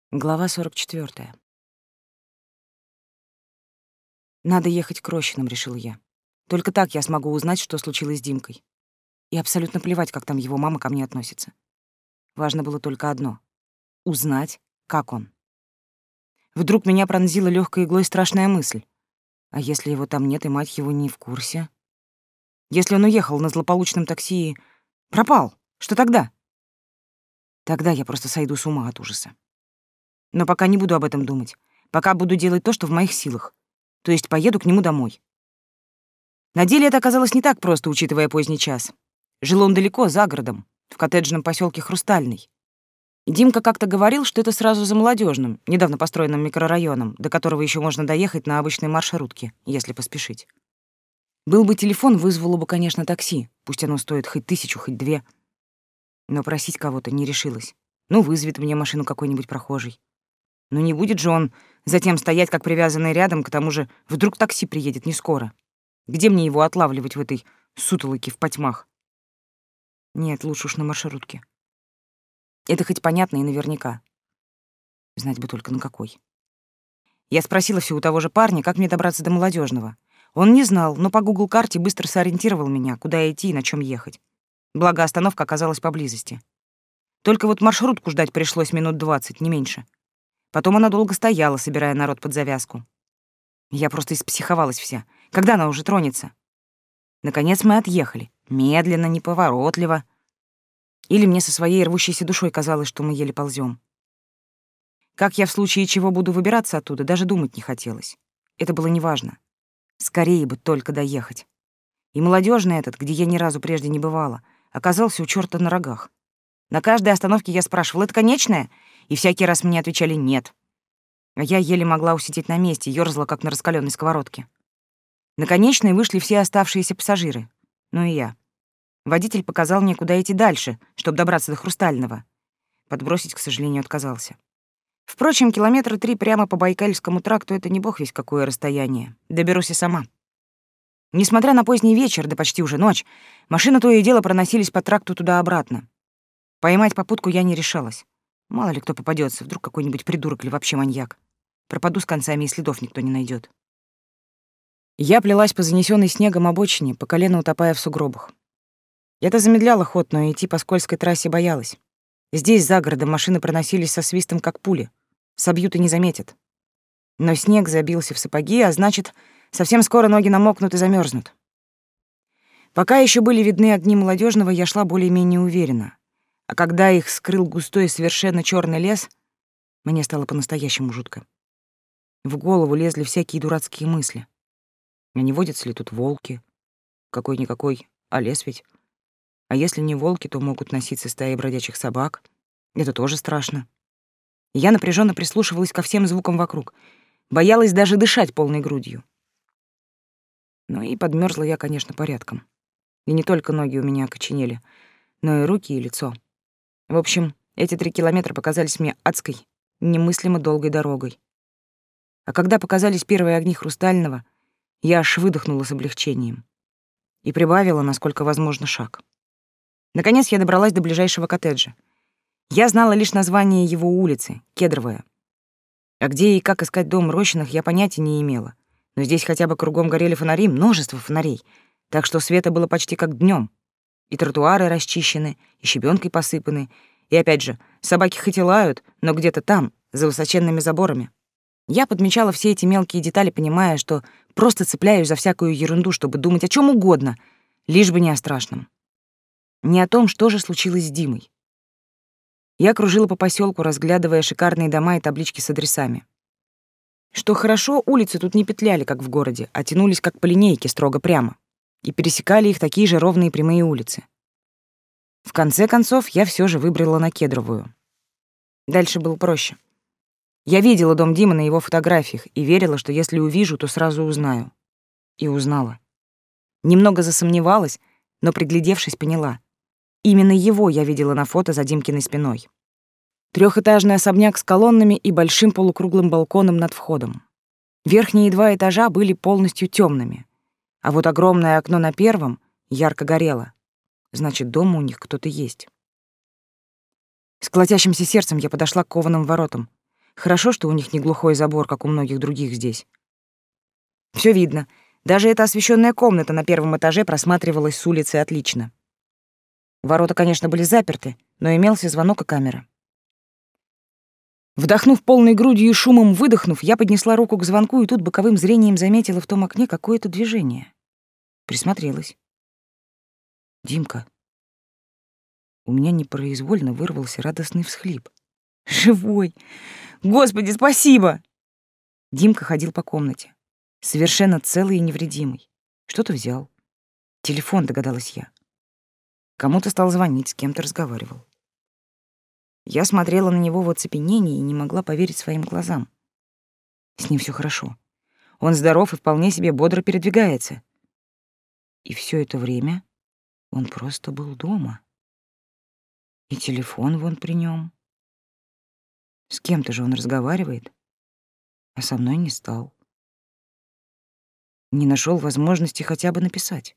Глава 44. Надо ехать к Рощиным, решила я. Только так я смогу узнать, что случилось с Димкой. И абсолютно плевать, как там его мама ко мне относится. Важно было только одно — узнать, как он. Вдруг меня пронзила лёгкой иглой страшная мысль. А если его там нет, и мать его не в курсе? Если он уехал на злополучном такси и пропал, что тогда? Тогда я просто сойду с ума от ужаса. Но пока не буду об этом думать. Пока буду делать то, что в моих силах. То есть поеду к нему домой. На деле это оказалось не так просто, учитывая поздний час. Жил он далеко, за городом, в коттеджном поселке Хрустальный. И Димка как-то говорил, что это сразу за Молодежным, недавно построенным микрорайоном, до которого еще можно доехать на обычной маршрутке, если поспешить. Был бы телефон, вызвало бы, конечно, такси. Пусть оно стоит хоть 1000, хоть 2. Но просить кого-то не решилась. Ну, вызовет мне машину какой-нибудь прохожий. Но не будет же он затем стоять, как привязанный рядом, к тому же вдруг такси приедет не скоро. Где мне его отлавливать в этой сутолоке в потьмах? Нет, лучше уж на маршрутке. Это хоть понятно и наверняка. Знать бы только на какой. Я спросила всё у того же парня, как мне добраться до Молодежного. Он не знал, но по Google-карте быстро сориентировал меня, куда идти и на чем ехать. Благо, остановка оказалась поблизости. Только вот маршрутку ждать пришлось минут 20, не меньше. Потом она долго стояла, собирая народ под завязку. Я просто испсиховалась вся. Когда она уже тронется? Наконец мы отъехали. Медленно, неповоротливо. Или мне со своей рвущейся душой казалось, что мы еле ползём. Как я в случае чего буду выбираться оттуда, даже думать не хотелось. Это было неважно. Скорее бы только доехать. И Молодежный этот, где я ни разу прежде не бывала, оказался у чёрта на рогах. На каждой остановке я спрашивала: «Это конечная?» И всякий раз мне отвечали «нет». А я еле могла усидеть на месте, ёрзала, как на раскалённой сковородке. На конечной вышли все оставшиеся пассажиры. Ну и я. Водитель показал мне, куда идти дальше, чтобы добраться до Хрустального. Подбросить, к сожалению, отказался. Впрочем, 3 километра прямо по Байкальскому тракту — это не бог весть какое расстояние. Доберусь и сама. Несмотря на поздний вечер, да почти уже ночь, машины то и дело проносились по тракту туда-обратно. Поймать попутку я не решалась. Мало ли кто попадётся, вдруг какой-нибудь придурок или вообще маньяк. Пропаду с концами, и следов никто не найдёт. Я плелась по занесённой снегом обочине, по колено утопая в сугробах. Я-то замедляла ход, но идти по скользкой трассе боялась. Здесь, за городом, машины проносились со свистом, как пули. Собьют и не заметят. Но снег забился в сапоги, а значит, совсем скоро ноги намокнут и замёрзнут. Пока ещё были видны огни Молодежного, я шла более-менее уверенно. А когда их скрыл густой, совершенно чёрный лес, мне стало по-настоящему жутко. В голову лезли всякие дурацкие мысли. А не водятся ли тут волки? Какой-никакой, а лес ведь. А если не волки, то могут носиться стаи бродячих собак. Это тоже страшно. Я напряжённо прислушивалась ко всем звукам вокруг. Боялась даже дышать полной грудью. Ну и подмёрзла я, конечно, порядком. И не только ноги у меня окоченели, но и руки, и лицо. В общем, эти 3 километра показались мне адской, немыслимо долгой дорогой. А когда показались первые огни Хрустального, я аж выдохнула с облегчением и прибавила, насколько возможно, шаг. Наконец я добралась до ближайшего коттеджа. Я знала лишь название его улицы — Кедровая. А где и как искать дом Рощиных, я понятия не имела. Но здесь хотя бы кругом горели фонари, множество фонарей, так что света было почти как днём. И тротуары расчищены, и щебенкой посыпаны. И опять же, собаки хоть и лают, но где-то там, за высоченными заборами. Я подмечала все эти мелкие детали, понимая, что просто цепляюсь за всякую ерунду, чтобы думать о чем угодно, лишь бы не о страшном. Не о том, что же случилось с Димой. Я кружила по поселку, разглядывая шикарные дома и таблички с адресами. Что хорошо, улицы тут не петляли, как в городе, а тянулись как по линейке, строго прямо. И пересекали их такие же ровные прямые улицы. В конце концов, я всё же выбрала на Кедровую. Дальше было проще. Я видела дом Димы на его фотографиях и верила, что если увижу, то сразу узнаю. И узнала. Немного засомневалась, но, приглядевшись, поняла. Именно его я видела на фото за Димкиной спиной. 3-этажный особняк с колоннами и большим полукруглым балконом над входом. Верхние 2 этажа были полностью тёмными. А вот огромное окно на 1-м ярко горело. Значит, дома у них кто-то есть. С колотящимся сердцем я подошла к кованым воротам. Хорошо, что у них не глухой забор, как у многих других здесь. Все видно. Даже эта освещенная комната на первом этаже просматривалась с улицы отлично. Ворота, конечно, были заперты, но имелся звонок и камера. Вдохнув полной грудью и шумом выдохнув, я поднесла руку к звонку и тут боковым зрением заметила в том окне какое-то движение. Присмотрелась. «Димка». У меня непроизвольно вырвался радостный всхлип. «Живой! Господи, спасибо!» Димка ходил по комнате, совершенно целый и невредимый. Что-то взял. Телефон, догадалась я. Кому-то стал звонить, с кем-то разговаривал. Я смотрела на него в оцепенении и не могла поверить своим глазам. С ним все хорошо. Он здоров и вполне себе бодро передвигается. И все это время он просто был дома. И телефон вон при нем. С кем-то же он разговаривает, а со мной не стал. Не нашел возможности хотя бы написать.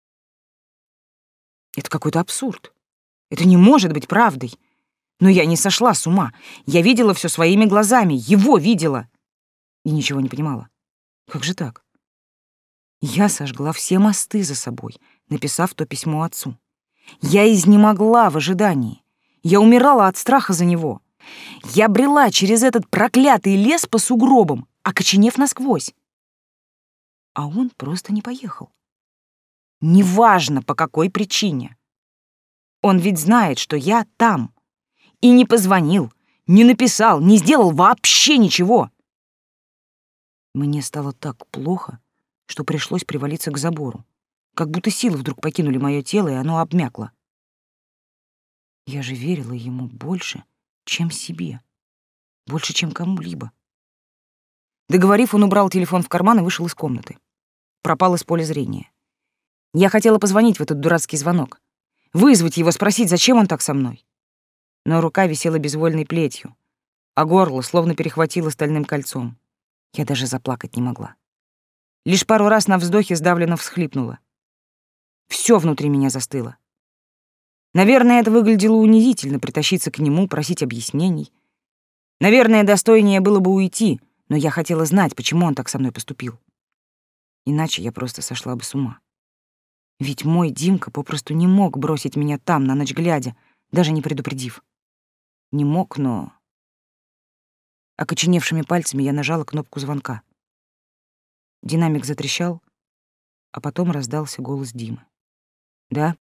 Это какой-то абсурд. Это не может быть правдой. Но я не сошла с ума. Я видела все своими глазами, его видела. И ничего не понимала. Как же так? Я сожгла все мосты за собой, написав то письмо отцу. Я изнемогла в ожидании. Я умирала от страха за него. Я брела через этот проклятый лес по сугробам, окоченев насквозь. А он просто не поехал. Неважно, по какой причине. Он ведь знает, что я там. И не позвонил, не написал, не сделал вообще ничего. Мне стало так плохо, что пришлось привалиться к забору. Как будто силы вдруг покинули мое тело, и оно обмякло. Я же верила ему больше, чем себе. Больше, чем кому-либо. Договорив, он убрал телефон в карман и вышел из комнаты. Пропал из поля зрения. Я хотела позвонить в этот дурацкий звонок. Вызвать его, спросить, зачем он так со мной. Но рука висела безвольной плетью, а горло словно перехватило стальным кольцом. Я даже заплакать не могла. Лишь пару раз на вздохе сдавленно всхлипнула. Всё внутри меня застыло. Наверное, это выглядело унизительно — притащиться к нему, просить объяснений. Наверное, достойнее было бы уйти, но я хотела знать, почему он так со мной поступил. Иначе я просто сошла бы с ума. Ведь мой Димка попросту не мог бросить меня там, на ночь глядя, даже не предупредив. Не мог, но... Окоченевшими пальцами я нажала кнопку звонка. Динамик затрещал, а потом раздался голос Димы. «Да?»